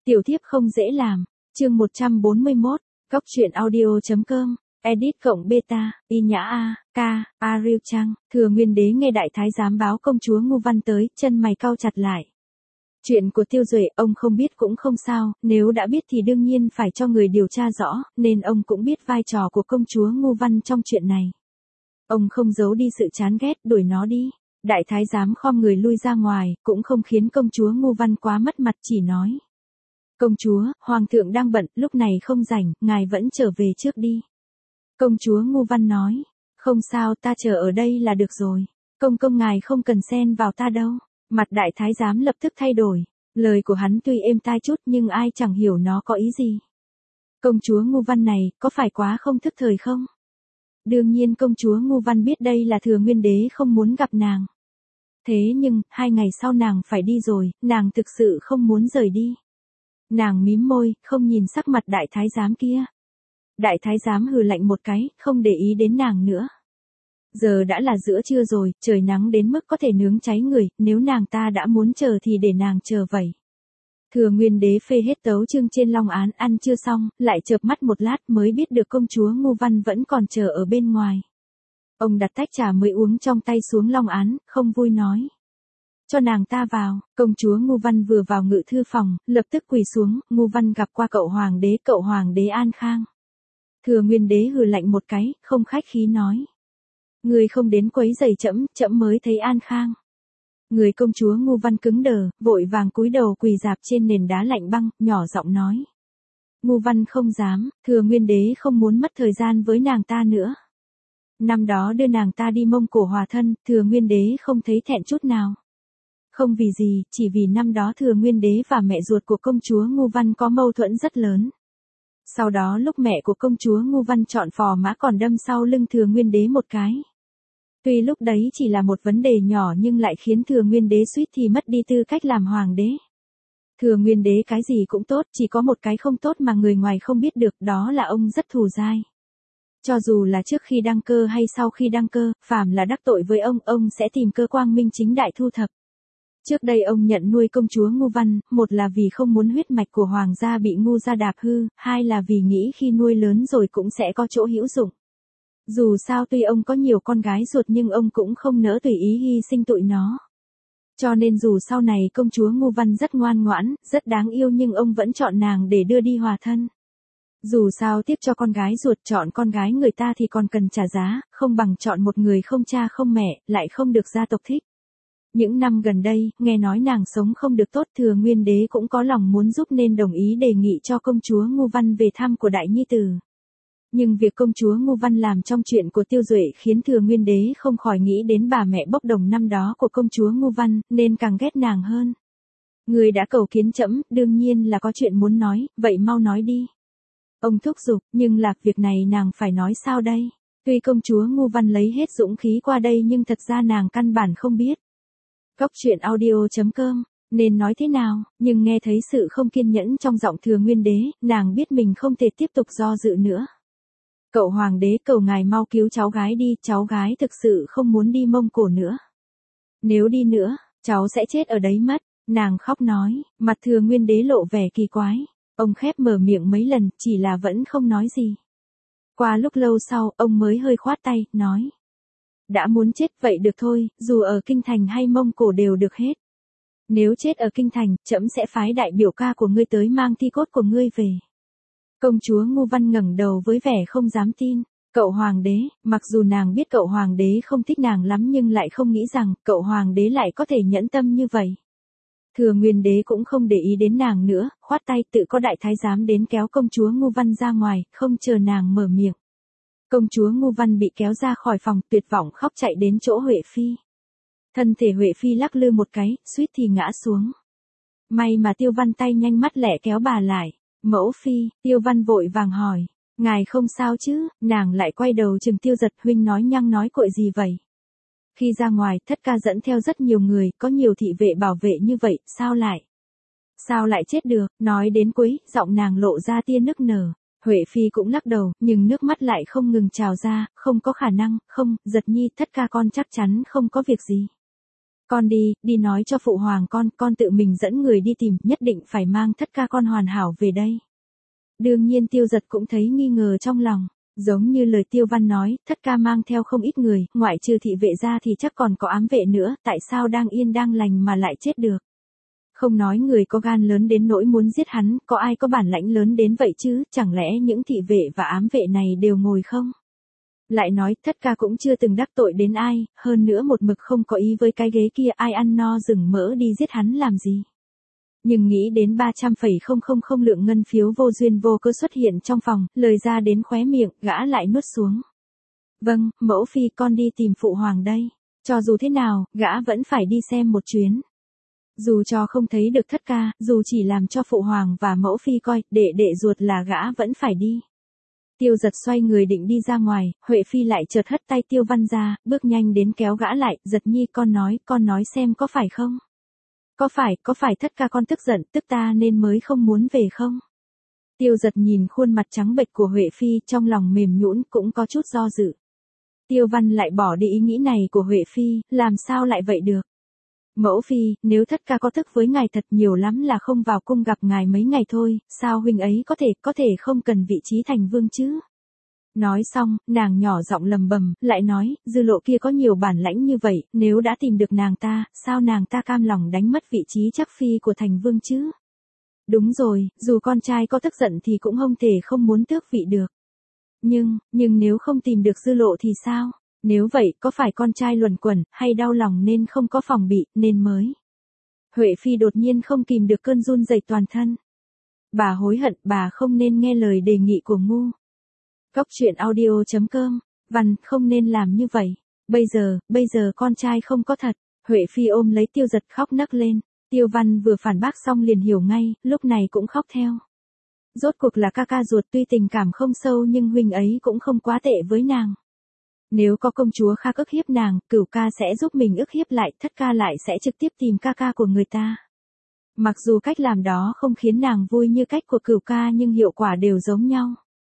Tiểu thiếp không dễ làm. Chương 141, Góc truyện audio.com, edit cộng beta, y nhã a, ca, Ariel Trang. Thừa Nguyên Đế nghe đại thái giám báo công chúa Ngu Văn tới, chân mày cau chặt lại. Chuyện của Tiêu Duệ ông không biết cũng không sao, nếu đã biết thì đương nhiên phải cho người điều tra rõ, nên ông cũng biết vai trò của công chúa Ngu Văn trong chuyện này. Ông không giấu đi sự chán ghét, đuổi nó đi. Đại thái giám khom người lui ra ngoài, cũng không khiến công chúa Ngu Văn quá mất mặt, chỉ nói. Công chúa, hoàng thượng đang bận, lúc này không rảnh, ngài vẫn trở về trước đi. Công chúa Ngu Văn nói, không sao, ta chờ ở đây là được rồi. Công ngài không cần xen vào ta đâu. Mặt đại thái giám lập tức thay đổi. Lời của hắn tuy êm tai chút nhưng ai chẳng hiểu nó có ý gì. Công chúa Ngu Văn này, có phải quá không thức thời không? Đương nhiên công chúa Ngu Văn biết đây là Thừa Nguyên Đế không muốn gặp nàng. Thế nhưng, 2 ngày sau nàng phải đi rồi, nàng thực sự không muốn rời đi. Nàng mím môi, không nhìn sắc mặt đại thái giám kia. Đại thái giám hừ lạnh một cái, không để ý đến nàng nữa. Giờ đã là giữa trưa rồi, trời nắng đến mức có thể nướng cháy người, nếu nàng ta đã muốn chờ thì để nàng chờ vậy. Thừa Nguyên Đế phê hết tấu chương trên long án, ăn chưa xong, lại chợp mắt một lát mới biết được công chúa Ngu Văn vẫn còn chờ ở bên ngoài. Ông đặt tách trà mới uống trong tay xuống long án, không vui nói. Cho nàng ta vào. Công chúa Ngu Văn vừa vào ngự thư phòng, lập tức quỳ xuống. Ngu Văn gặp qua cậu hoàng đế an khang. Thừa Nguyên Đế hừ lạnh một cái, không khách khí nói. Người không đến quấy rầy trẫm, trẫm mới thấy an khang. Người công chúa Ngu Văn cứng đờ, vội vàng cúi đầu quỳ rạp trên nền đá lạnh băng, nhỏ giọng nói. Ngu Văn không dám, Thừa Nguyên Đế không muốn mất thời gian với nàng ta nữa. Năm đó đưa nàng ta đi Mông Cổ hòa thân, Thừa Nguyên Đế không thấy thẹn chút nào. Không vì gì, chỉ vì năm đó Thừa Nguyên Đế và mẹ ruột của công chúa Ngu Văn có mâu thuẫn rất lớn. Sau đó lúc mẹ của công chúa Ngu Văn chọn phò mã còn đâm sau lưng Thừa Nguyên Đế một cái. Tuy lúc đấy chỉ là một vấn đề nhỏ nhưng lại khiến Thừa Nguyên Đế suýt thì mất đi tư cách làm hoàng đế. Thừa Nguyên Đế cái gì cũng tốt, chỉ có một cái không tốt mà người ngoài không biết được, đó là ông rất thù dai. Cho dù là trước khi đăng cơ hay sau khi đăng cơ, phàm là đắc tội với ông sẽ tìm cơ quang minh chính đại thu thập. Trước đây ông nhận nuôi công chúa Ngu Văn, một là vì không muốn huyết mạch của hoàng gia bị Ngu gia đạp hư, hai là vì nghĩ khi nuôi lớn rồi cũng sẽ có chỗ hữu dụng. Dù sao tuy ông có nhiều con gái ruột nhưng ông cũng không nỡ tùy ý hy sinh tụi nó. Cho nên dù sau này công chúa Ngu Văn rất ngoan ngoãn, rất đáng yêu nhưng ông vẫn chọn nàng để đưa đi hòa thân. Dù sao tiếp cho con gái ruột, chọn con gái người ta thì còn cần trả giá, không bằng chọn một người không cha không mẹ, lại không được gia tộc thích. Những năm gần đây, nghe nói nàng sống không được tốt, Thừa Nguyên Đế cũng có lòng muốn giúp nên đồng ý đề nghị cho công chúa Ngu Văn về thăm của đại nhi tử. Nhưng việc công chúa Ngu Văn làm trong chuyện của Tiêu Duệ khiến Thừa Nguyên Đế không khỏi nghĩ đến bà mẹ bốc đồng năm đó của công chúa Ngu Văn, nên càng ghét nàng hơn. Người đã cầu kiến trẫm, đương nhiên là có chuyện muốn nói, vậy mau nói đi. Ông thúc giục, nhưng lạc việc này nàng phải nói sao đây? Tuy công chúa Ngu Văn lấy hết dũng khí qua đây nhưng thật ra nàng căn bản không biết. Góc truyện audio.com, nên nói thế nào, nhưng nghe thấy sự không kiên nhẫn trong giọng Thừa Nguyên Đế, nàng biết mình không thể tiếp tục do dự nữa. Cậu hoàng đế, cầu ngài mau cứu cháu gái đi, cháu gái thực sự không muốn đi Mông Cổ nữa. Nếu đi nữa, cháu sẽ chết ở đấy mất, nàng khóc nói, mặt Thừa Nguyên Đế lộ vẻ kỳ quái. Ông khép mở miệng mấy lần, chỉ là vẫn không nói gì. Qua lúc lâu sau, ông mới hơi khoát tay, nói. Đã muốn chết vậy được thôi, dù ở Kinh Thành hay Mông Cổ đều được hết. Nếu chết ở Kinh Thành, trẫm sẽ phái đại biểu ca của ngươi tới mang thi cốt của ngươi về. Công chúa Ngu Văn ngẩng đầu với vẻ không dám tin. Cậu hoàng đế, mặc dù nàng biết cậu hoàng đế không thích nàng lắm nhưng lại không nghĩ rằng cậu hoàng đế lại có thể nhẫn tâm như vậy. Thừa Nguyên Đế cũng không để ý đến nàng nữa, khoát tay tự có đại thái giám đến kéo công chúa Ngu Văn ra ngoài, không chờ nàng mở miệng. Công chúa Ngu Văn bị kéo ra khỏi phòng, tuyệt vọng khóc chạy đến chỗ Huệ Phi. Thân thể Huệ Phi lắc lư một cái, suýt thì ngã xuống. May mà Tiêu Văn tay nhanh mắt lẹ kéo bà lại. Mẫu Phi, Tiêu Văn vội vàng hỏi. Ngài không sao chứ? Nàng lại quay đầu chừng Tiêu Giật, huynh nói nhăng nói cội gì vậy? Khi ra ngoài, thất ca dẫn theo rất nhiều người, có nhiều thị vệ bảo vệ như vậy, sao lại chết được? Nói đến cuối, giọng nàng lộ ra tia nức nở. Huệ Phi cũng lắc đầu, nhưng nước mắt lại không ngừng trào ra, không có khả năng, không, Giật nhi, thất ca con chắc chắn không có việc gì. Con đi, đi nói cho phụ hoàng con tự mình dẫn người đi tìm, nhất định phải mang thất ca con hoàn hảo về đây. Đương nhiên Tiêu Giật cũng thấy nghi ngờ trong lòng. Giống như lời Tiêu Văn nói, thất ca mang theo không ít người, ngoại trừ thị vệ ra thì chắc còn có ám vệ nữa, tại sao đang yên đang lành mà lại chết được. Không nói người có gan lớn đến nỗi muốn giết hắn, có ai có bản lãnh lớn đến vậy chứ, chẳng lẽ những thị vệ và ám vệ này đều ngồi không? Lại nói, thất ca cũng chưa từng đắc tội đến ai, hơn nữa một mực không có ý với cái ghế kia, ai ăn no rừng mỡ đi giết hắn làm gì. Nhưng nghĩ đến 300,000 lượng ngân phiếu vô duyên vô cớ xuất hiện trong phòng, lời ra đến khóe miệng, gã lại nuốt xuống. Vâng, mẫu phi con đi tìm phụ hoàng đây. Cho dù thế nào, gã vẫn phải đi xem một chuyến. Dù cho không thấy được thất ca, dù chỉ làm cho phụ hoàng và mẫu phi coi, đệ ruột là gã vẫn phải đi. Tiêu Giật xoay người định đi ra ngoài, Huệ Phi lại chợt hất tay Tiêu Văn ra, bước nhanh đến kéo gã lại, Giật nhi con nói xem có phải không? Có phải thất ca con tức giận, tức ta nên mới không muốn về không? Tiêu Giật nhìn khuôn mặt trắng bệch của Huệ Phi, trong lòng mềm nhũn cũng có chút do dự. Tiêu Văn lại bỏ đi ý nghĩ này của Huệ Phi, làm sao lại vậy được? Mẫu phi, nếu thất ca có thức với ngài thật nhiều lắm là không vào cung gặp ngài mấy ngày thôi, sao huynh ấy có thể không cần vị trí thành vương chứ? Nói xong, nàng nhỏ giọng lầm bầm, lại nói, dư lộ kia có nhiều bản lãnh như vậy, nếu đã tìm được nàng ta, sao nàng ta cam lòng đánh mất vị trí chắc phi của thành vương chứ? Đúng rồi, dù con trai có tức giận thì cũng không thể không muốn tước vị được. Nhưng nếu không tìm được dư lộ thì sao? Nếu vậy, có phải con trai luẩn quẩn, hay đau lòng nên không có phòng bị, nên mới? Huệ Phi đột nhiên không kìm được cơn run rẩy toàn thân. Bà hối hận, bà không nên nghe lời đề nghị của ngu. Cóc truyện audio.com, Văn, không nên làm như vậy. Bây giờ con trai không có thật. Huệ Phi ôm lấy Tiêu Giật khóc nấc lên. Tiêu Văn vừa phản bác xong liền hiểu ngay, lúc này cũng khóc theo. Rốt cuộc là ca ruột, tuy tình cảm không sâu nhưng huynh ấy cũng không quá tệ với nàng. Nếu có công chúa khác ức hiếp nàng, Cửu ca sẽ giúp mình ức hiếp lại, thất ca lại sẽ trực tiếp tìm ca của người ta. Mặc dù cách làm đó không khiến nàng vui như cách của Cửu ca nhưng hiệu quả đều giống nhau.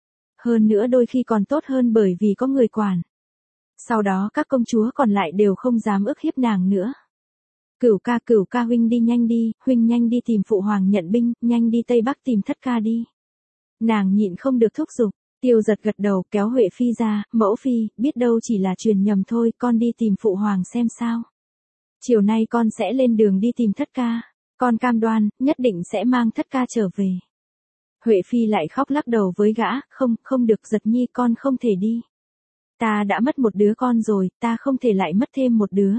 Hơn nữa đôi khi còn tốt hơn bởi vì có người quản. Sau đó các công chúa còn lại đều không dám ức hiếp nàng nữa. Cửu ca huynh đi nhanh đi, huynh nhanh đi tìm phụ hoàng nhận binh, nhanh đi Tây Bắc tìm thất ca đi. Nàng nhịn không được thúc giục. Tiêu Giật gật đầu kéo Huệ Phi ra, mẫu phi, biết đâu chỉ là truyền nhầm thôi, con đi tìm phụ hoàng xem sao. Chiều nay con sẽ lên đường đi tìm thất ca, con cam đoan, nhất định sẽ mang thất ca trở về. Huệ Phi lại khóc lắc đầu với gã, không được Giật nhi con không thể đi. Ta đã mất một đứa con rồi, ta không thể lại mất thêm một đứa.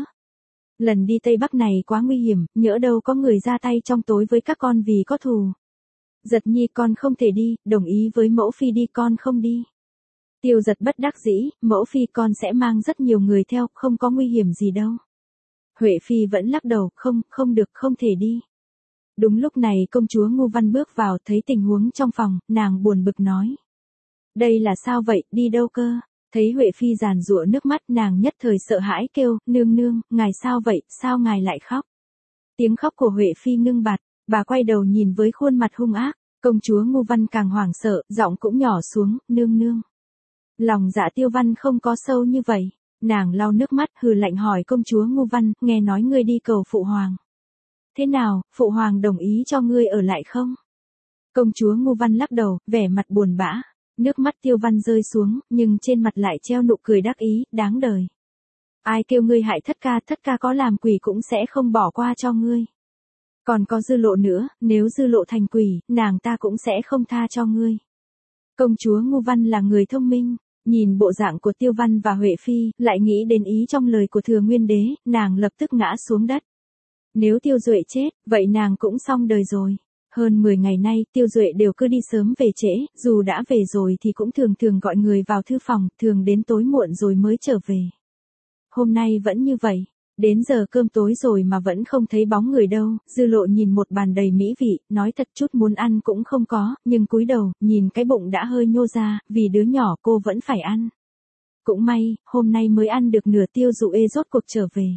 Lần đi Tây Bắc này quá nguy hiểm, nhỡ đâu có người ra tay trong tối với các con vì có thù. Giật nhi con không thể đi, đồng ý với mẫu phi đi con không đi. Tiêu Giật bất đắc dĩ, mẫu phi con sẽ mang rất nhiều người theo, không có nguy hiểm gì đâu. Huệ Phi vẫn lắc đầu, không được, không thể đi. Đúng lúc này công chúa Ngu Văn bước vào, thấy tình huống trong phòng, nàng buồn bực nói. Đây là sao vậy, đi đâu cơ? Thấy Huệ Phi giàn giụa nước mắt, nàng nhất thời sợ hãi kêu, nương, ngài sao vậy, sao ngài lại khóc? Tiếng khóc của Huệ Phi ngưng bặt. Bà quay đầu nhìn với khuôn mặt hung ác, công chúa Ngu Văn càng hoảng sợ, giọng cũng nhỏ xuống, nương. Lòng dạ Tiêu Văn không có sâu như vậy, nàng lau nước mắt hừ lạnh hỏi công chúa Ngu Văn, nghe nói ngươi đi cầu phụ hoàng. Thế nào, phụ hoàng đồng ý cho ngươi ở lại không? Công chúa Ngu Văn lắc đầu, vẻ mặt buồn bã, nước mắt Tiêu Văn rơi xuống, nhưng trên mặt lại treo nụ cười đắc ý, đáng đời. Ai kêu ngươi hại thất ca có làm quỷ cũng sẽ không bỏ qua cho ngươi. Còn có Dư Lộ nữa, nếu Dư Lộ thành quỷ, nàng ta cũng sẽ không tha cho ngươi. Công chúa Ngu Văn là người thông minh, nhìn bộ dạng của Tiêu Văn và Huệ Phi, lại nghĩ đến ý trong lời của Thừa Nguyên Đế, nàng lập tức ngã xuống đất. Nếu Tiêu Duệ chết, vậy nàng cũng xong đời rồi. Hơn 10 ngày nay, Tiêu Duệ đều cứ đi sớm về trễ, dù đã về rồi thì cũng thường gọi người vào thư phòng, thường đến tối muộn rồi mới trở về. Hôm nay vẫn như vậy. Đến giờ cơm tối rồi mà vẫn không thấy bóng người đâu, Dư Lộ nhìn một bàn đầy mỹ vị, nói thật chút muốn ăn cũng không có, nhưng cúi đầu, nhìn cái bụng đã hơi nhô ra, vì đứa nhỏ cô vẫn phải ăn. Cũng may, hôm nay mới ăn được nửa. Tiêu Dụ Ê rốt cuộc trở về.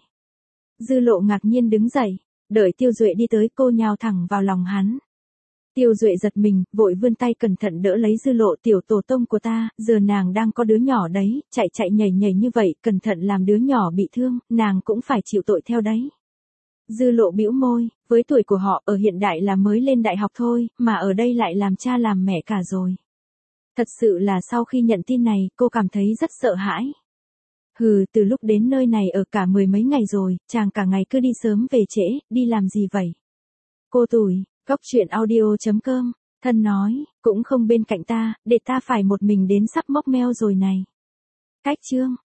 Dư Lộ ngạc nhiên đứng dậy, đợi Tiêu Duệ đi tới cô nhào thẳng vào lòng hắn. Tiêu Duệ giật mình, vội vươn tay cẩn thận đỡ lấy Dư Lộ, tiểu tổ tông của ta, giờ nàng đang có đứa nhỏ đấy, chạy nhảy như vậy, cẩn thận làm đứa nhỏ bị thương, nàng cũng phải chịu tội theo đấy. Dư Lộ bĩu môi, với tuổi của họ ở hiện đại là mới lên đại học thôi, mà ở đây lại làm cha làm mẹ cả rồi. Thật sự là sau khi nhận tin này, cô cảm thấy rất sợ hãi. Từ lúc đến nơi này ở cả 10 mấy ngày rồi, chàng cả ngày cứ đi sớm về trễ, đi làm gì vậy? Cô tủi, Góc Chuyện Audio.com, thân nói, cũng không bên cạnh ta, để ta phải một mình đến sắp mốc meo rồi này. Cách chương.